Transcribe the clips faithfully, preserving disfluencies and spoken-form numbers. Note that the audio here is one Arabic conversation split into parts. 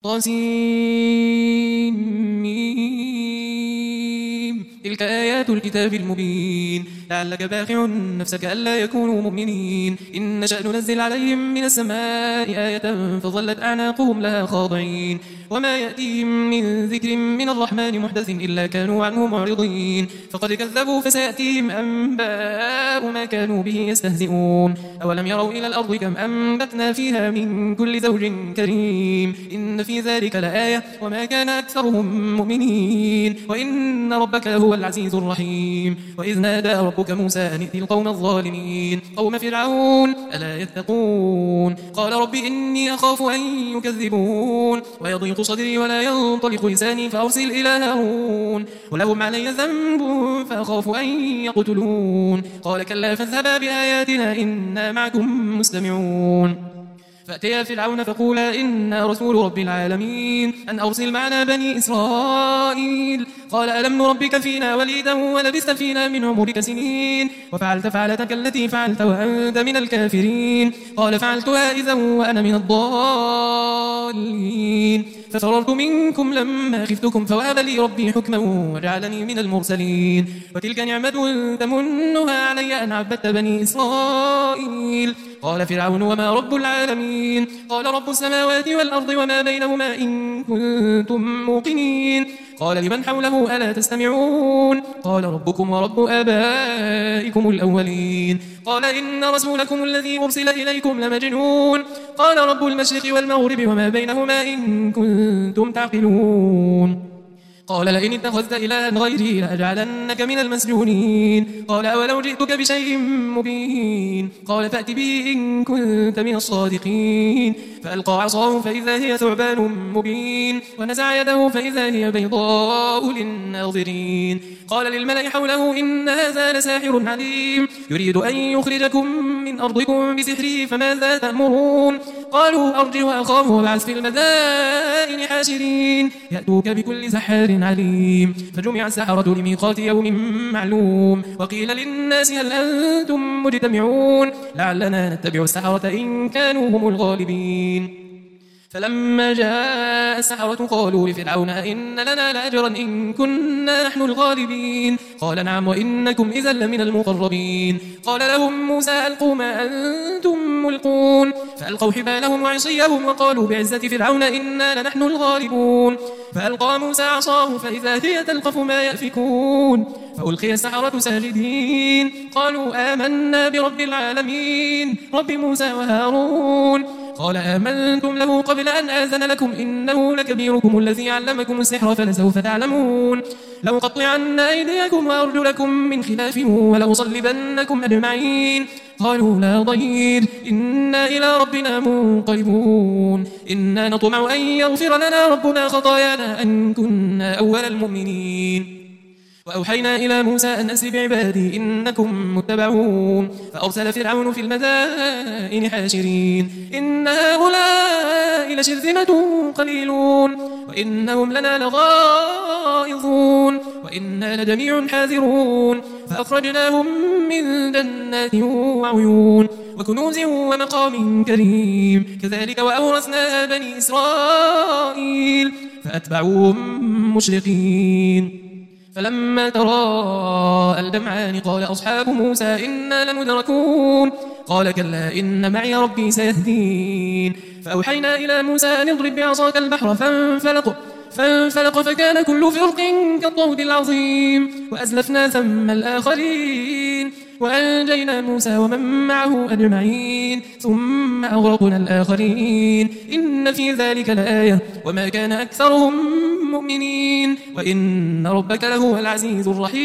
طاسيم. تلك آيات الكتاب المبين. لعلك باخع نفسك ألا يكونوا مؤمنين. إن نشأ ننزل عليهم من السماء آية فظلت أعناقهم لها خاضعين. وما يأتيهم من ذكر من الرحمن محدث إلا كانوا عنه معرضين. فقد كذبوا فسيأتيهم أنباء ما كانوا به يستهزئون. أولم يروا إلى الأرض كم أنبتنا فيها من كل زوج كريم. إن في ذلك لآية وما كان أكثرهم مؤمنين. وإن ربك لهو العزيز الرحيم. وإذ نادى ربك موسى أن ائت القوم الظالمين قوم فرعون ألا يتقون. قال رب إني أخاف أن يكذبون ويضيق صدري ولا ينطلق لساني فأرسل إلى هارون ولهم علي ذنب فأخاف أن يقتلون. قال كلا فاذهبا بآياتنا إنا معكم مستمعون. فأتيا فرعون فقولا إنا رسول رب العالمين أن أرسل معنا بني إسرائيل. قال ألم نربك فينا وليدا ولبثت فينا من عمرك سنين وفعلت فعلتك التي فعلت وأنت من الكافرين. قال فعلتها إذا وأنا من الضالين. ففررت منكم لما خفتكم فوهب لي ربي حكما وجعلني من المرسلين. وتلك نعمة تمنها علي أن عبدت بني إسرائيل. قال فرعون وما رب العالمين. قال رب السماوات والأرض وما بينهما إن كنتم موقنين. قال لمن حوله ألا تستمعون. قال ربكم ورب آبائكم الأولين. قال إن رسولكم الذي أرسل إليكم لمجنون. قال رب المشرق والمغرب وما بينهما إن كنتم تعقلون. قال لئن اتخذت إلها غيري لأجعلنك من المسجونين. قال أولو جئتك بشيء مبين. قال فأت به إن كنت من الصادقين. فألقى عصاه فإذا هي ثعبان مبين ونزع يده فإذا هي بيضاء للناظرين. قال للملأ حوله إن هذا لساحر عليم يريد أن يخرجكم من أرضكم بسحره فماذا تأمرون. قالوا أرجه وأخاه وابعث في المدائن حاشرين يأتوك بكل سحار عليم. فجمع السحرة لميقات يوم معلوم. وقيل للناس هل أنتم مجتمعون لعلنا نتبع السحرة إن كانوا هم الغالبين. فلما جاء السحرة قالوا لفرعون إن لنا لأجرا إن كنا نحن الغالبين. قال نعم وإنكم إذا لمن المقربين. قال لهم موسى ألقوا ما أنتم ملقون. فألقوا حبالهم وعصيهم وقالوا بعزة فرعون إنا لنحن الغالبون. فألقى موسى عصاه فإذا هي تلقف ما يأفكون. فألقي السحرة ساجدين قالوا آمنا برب العالمين رب موسى وهارون. قال آمنتم له قبل أن آذن لكم إنه لكبيركم الذي علمكم السحر فلسوف تعلمون. لأقطعن أيديكم وأرجلكم من خلاف ولأصلبنكم أجمعين. قالوا لا ضير إنا إلى ربنا منقلبون. إنا نطمع أن يغفر لنا ربنا خطايانا أن كنا أول المؤمنين. وأوحينا إلى موسى أن أسر بعبادي إنكم متبعون. فأرسل فرعون في المدائن حاشرين إن هؤلاء لشرذمة قليلون وإنهم لنا لغائظون وإنا لجميع حاذرون. فأخرجناهم من جنات وعيون وكنوز ومقام كريم كذلك وأورثناها بني إسرائيل فأتبعوهم مشرقين. فلما تراءى الجمعان قال أصحاب موسى إنا لمدركون. قال كلا إن معي ربي سيهدين. فأوحينا إلى موسى أن اضرب بعصاك البحر فانفلق فانفلق فكان كل فرق كالطود العظيم. وأزلفنا ثم الآخرين وأنجينا موسى ومن معه أجمعين ثم أغرقنا الآخرين. إن في ذلك لآية وما كان أكثرهم مؤمنين وإن ربك لهو العزيز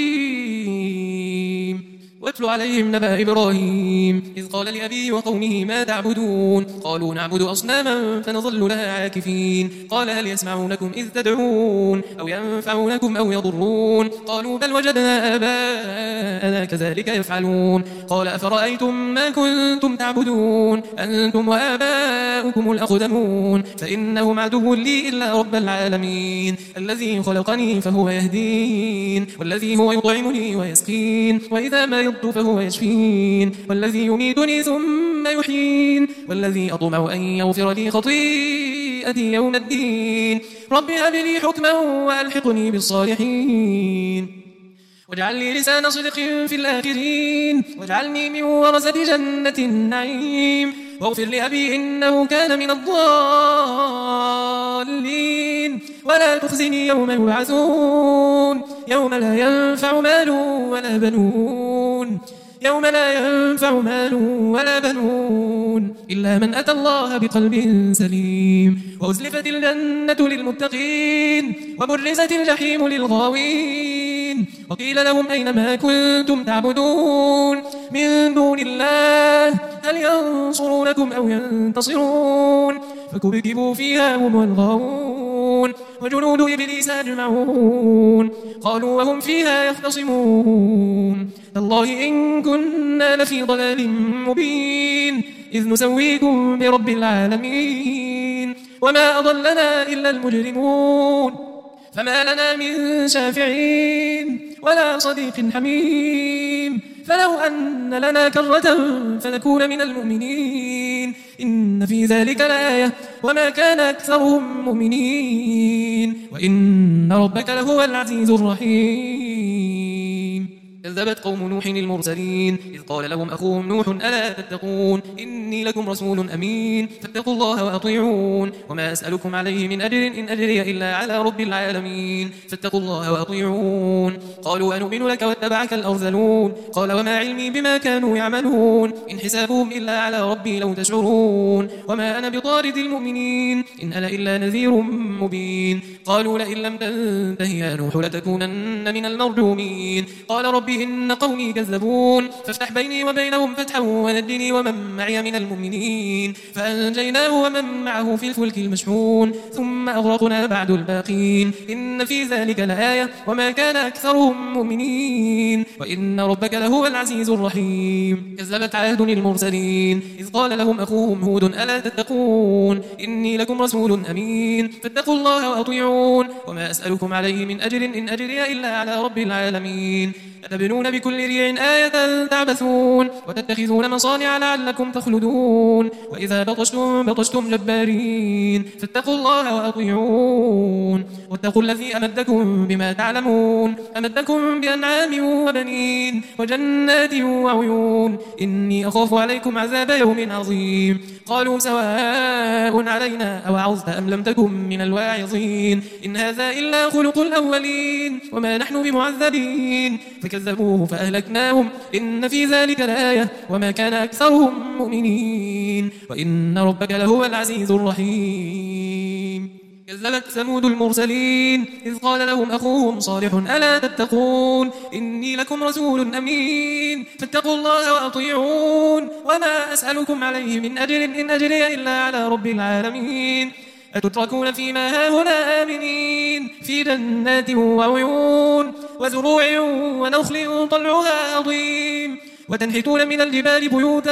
الرحيم. واتل عليهم نبأ إبراهيم إذ قال لأبيه وقومه ما تعبدون. قالوا نعبد أصناما فنظل لها عاكفين. قال هل يسمعونكم إذ تدعون أو ينفعونكم أو يضرون. قالوا بل وجدنا آباءنا كذلك يفعلون. قال أفرأيتم ما كنتم تعبدون أنتم وآباؤكم الأقدمون فإنهم عدو لي إلا رب العالمين الذي خلقني فهو يهدين والذي هو يطعمني ويسقين وإذا ما فهو يشفين والذي يميتني ثم يحيين والذي أطمع أن يغفر لي خطيئتي السيئة يوم الدين رب هب لي حكما وألحقني بالصالحين واجعل لي لسان صدق في الآخرين واجعلني من ورثة جنة النعيم واغفر لأبي إنه كان من الضالين ولا تخزني يوم يبعثون يوم لا ينفع مال ولا بنون يوم لا ينفع مال ولا بنون إلا من أتى الله بقلب سليم وأزلفت الجنة للمتقين وبرزت الجحيم للغاوين وقيل لهم أين ما كنتم تعبدون من دون الله هل ينصرونكم أو ينتصرون فكبكبوا فيها هم والغاوون وجنود إبليس أجمعون قالوا وهم فيها يختصمون تالله إن كنا لفي ضلال مبين إذ نسويكم برب العالمين وما أضلنا إلا المجرمون فما لنا من شافعين ولا صديق حميم فلو أن لنا كرة فنكون من المؤمنين إن في ذلك لآية وما كان أكثرهم مؤمنين وإن ربك لهو العزيز الرحيم كذبت قوم نوح المرسلين إذ قال لهم أخوهم نوح ألا تتقون إني لكم رسول أمين فاتقوا الله وأطيعون وما أسألكم عليه من أجر إن أجري إلا على رب العالمين فاتقوا الله وأطيعون قالوا أنؤمن لك واتبعك الأرذلون قال وما علمي بما كانوا يعملون إن حسابهم إلا على ربي لو تشعرون وما أنا بطارد المؤمنين إن أنا إلا نذير مبين قالوا لئن لم تنته يا نوح لتكونن من المرجومين قال ربي إن قومي كذبون فافتح بيني وبينهم فتحا ونجني ومن معي من المؤمنين فأنجيناه ومن معه في الفلك المشحون ثم أغرقنا بعد الباقين إن في ذلك لآية وما كان أكثرهم مؤمنين وإن ربك لهو العزيز الرحيم كذبت عاد المرسلين إذ قال لهم أخوهم هود ألا تتقون إني لكم رسول أمين فاتقوا الله وأطيعون وما أسألكم عليه من أجر إن أجري إلا على رب العالمين أتبنون بكل ريع آية تعبثون وتتخذون مصانع لعلكم تخلدون وإذا بطشتم بطشتم جبارين فاتقوا الله وأطيعون واتقوا الذي أمدكم بما تعلمون أمدكم بأنعام وبنين وجنات وعيون إني أخاف عليكم عذاب يوم عظيم قالوا سواء علينا أوعظت أم لم تكن من الواعظين إن هذا إلا خلق الأولين وما نحن بمعذبين فكذبوه فأهلكناهم إن في ذلك لآية وما كان أكثرهم مؤمنين وإن ربك لهو العزيز الرحيم كذبت ثمود المرسلين إذ قال لهم أخوهم صالح ألا تتقون إني لكم رسول أمين فاتقوا الله وأطيعون وما أسألكم عليه من أجر إن أجري إلا على رب العالمين أتتركون فيما هاهنا آمنين في جنات وعيون وزروع ونخل طلعها عظيم وتنحتون من الجبال بيوتا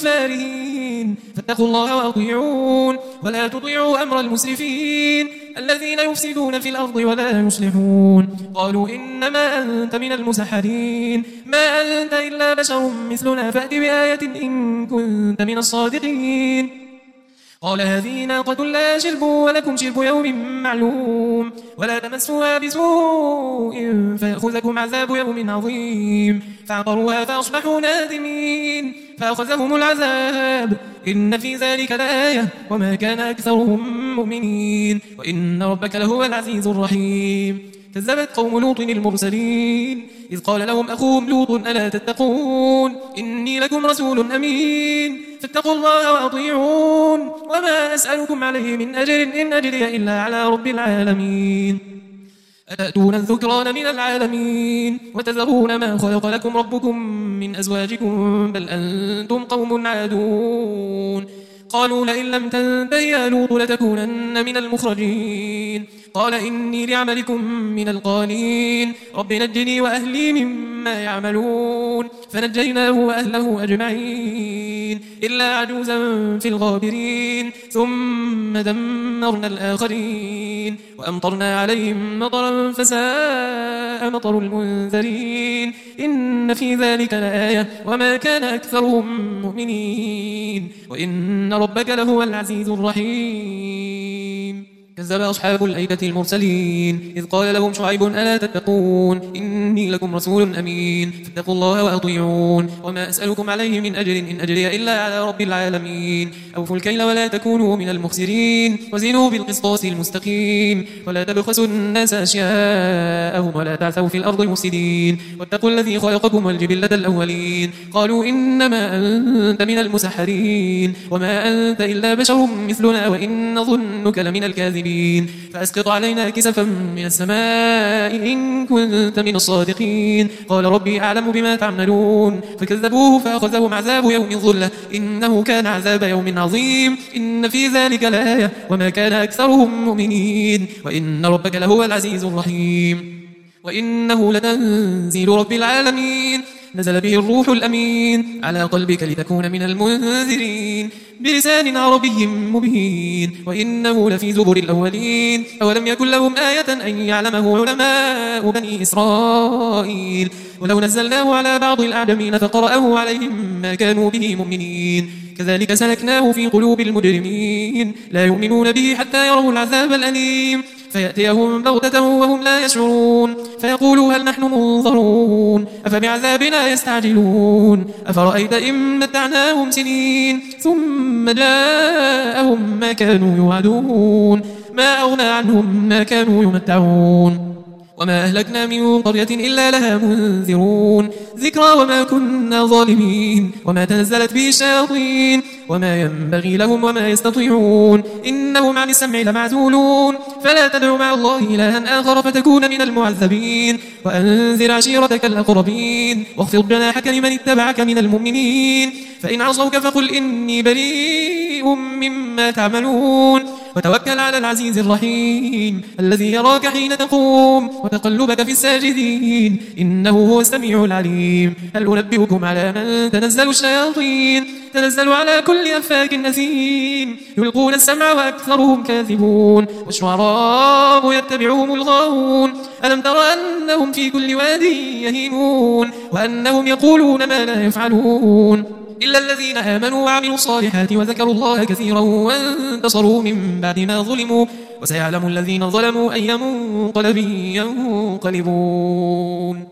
فارهين فاتقوا الله وأطيعون ولا تطيعوا أمر المسرفين الذين يفسدون في الأرض ولا يصلحون قالوا إنما أنت من المسحرين ما أنت إلا بشر مثلنا فأت بآية إن كنت من الصادقين قال هذه ناقة لا شرب ولكم شرب يوم معلوم ولا تمسوها بسوء فيأخذكم عذاب يوم عظيم فعقروها فأصبحوا نادمين فأخذهم العذاب إن في ذلك لآية وما كان أكثرهم مؤمنين وإن ربك لهو العزيز الرحيم كذبت قوم لوط المرسلين إذ قال لهم أخوهم لوط ألا تتقون إني لكم رسول أمين فاتقوا الله وأطيعون وما أسألكم عليه من أجر إن أجري إلا على رب العالمين أتأتون الذكران من العالمين وتذرون ما خلق لكم ربكم من أزواجكم بل أنتم قوم عادون قالوا لئن لم تنته يا لوط لتكونن من المخرجين قال إني لعملكم من القالين رب نجني وأهلي مما يعملون فنجيناه وأهله أجمعين إلا عجوزا في الغابرين ثم دمرنا الآخرين وأمطرنا عليهم مطرا فساء مطر المنذرين إن في ذلك لآية وما كان أكثرهم مؤمنين وإن ربك لهو العزيز الرحيم كذب أصحاب الأيكة المرسلين إذ قال لهم شعيب ألا تتقون إني لكم رسول أمين فاتقوا الله وأطيعون وما أسألكم عليه من أجر إن أجري إلا على رب العالمين أوفوا الكيل ولا تكونوا من المخسرين وزنوا بالقسطاس المستقيم ولا تبخسوا الناس أشياءهم ولا تعثوا في الأرض مفسدين واتقوا الذي خلقكم والجبلة الأولين قالوا إنما أنت من المسحرين وما أنت إلا بشر مثلنا وإن نظنك لمن الكاذبين فأسقط علينا كسفا من السماء إن كنت من الصادقين قال ربي أعلم بما تعملون فكذبوه فأخذهم عذاب يوم الظلة إنه كان عذاب يوم عظيم إن في ذلك لآية وما كان أكثرهم مؤمنين وإن ربك لهو العزيز الرحيم وإنه لتنزيل رب العالمين نزل به الروح الأمين على قلبك لتكون من المنذرين بلسان عربي مبين وإنه لفي زبر الأولين أولم يكن لهم آية أن يعلمه علماء بني إسرائيل ولو نزلناه على بعض الأعجمين فقرأه عليهم ما كانوا به مؤمنين كذلك سلكناه في قلوب المجرمين لا يؤمنون به حتى يروا العذاب الأليم فيأتيهم بغتة وهم لا يشعرون فيقولوا هل نحن منظرون أفبعذابنا يستعجلون أفرأيت إن متعناهم سنين ثم جاءهم ما كانوا يوعدون ما أغنى عنهم ما كانوا يمتعون وما أهلكنا من قرية إلا لها منذرون ذكرى وما كنا ظالمين وما تنزلت به الشياطين وما ينبغي لهم وما يستطيعون إنهم عن السمع لمعزولون فلا تدع مع الله إلها آخر فتكون من المعذبين وأنذر عشيرتك الأقربين واخفض جناحك لمن اتبعك من المؤمنين فإن عصوك فقل إني بريء مما تعملون وتوكل على العزيز الرحيم الذي يراك حين تقوم وتقلبك في الساجدين إنه هو السميع العليم هل أنبئكم على من تنزل الشياطين تنزل على كل أفاك أثيم يلقون السمع وأكثرهم كاذبون والشعراء يتبعهم الغاوون ألم تر أنهم في كل واد يهيمون وأنهم يقولون ما لا يفعلون إلا الذين آمنوا وعملوا الصالحات وذكروا الله كثيرا وانتصروا من بعد ما ظلموا وسيعلم الذين ظلموا أي منقلب ينقلبون